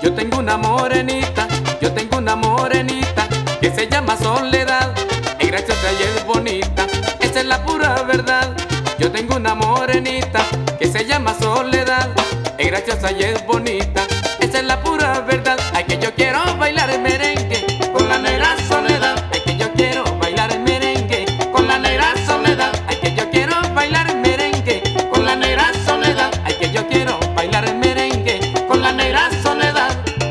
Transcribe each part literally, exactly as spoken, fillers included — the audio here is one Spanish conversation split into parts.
Yo tengo una morenita, yo tengo una morenita que se llama Soledad. Es graciosa y es bonita, esa es la pura verdad. Yo tengo una morenita que se llama Soledad. Es graciosa y es bonita, esa es la pura verdad. Ay, que yo quiero bailar el merengue con la negra Soledad. Ay, que yo quiero bailar el merengue con la negra Soledad. Ay, que yo quiero bailar el merengue con la negra Soledad. Ay, que yo quiero bailar el merengue con la negra Soledad.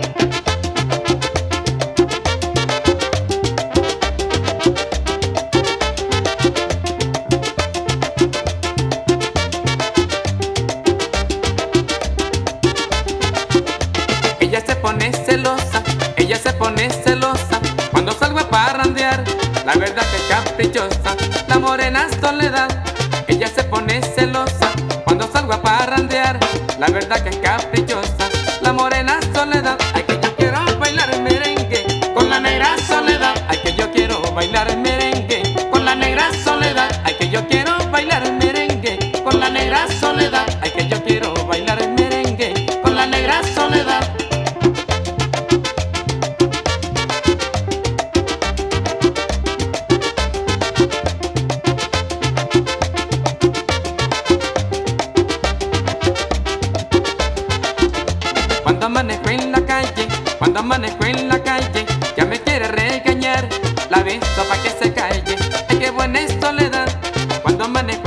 Ella se pone celosa, ella se pone celosa cuando salgo a parrandear. La verdad que es caprichosa, la morena Soledad. Ella se pone celosa cuando salgo a parrandear. La verdad que es caprichosa, la morena Soledad. Ay, que yo quiero bailar el merengue con la negra Soledad. Ay, que yo quiero bailar el merengue con la negra Soledad. Ay, que yo quiero bailar el merengue con la negra Soledad. Ay, que yo quiero bailar el merengue con la negra Soledad. Cuando amanezco en la calle, cuando amanezco en la calle, ya me quiere regañar. La beso pa' que se calle, ay, qué buena es Soledad. Cuando amanezco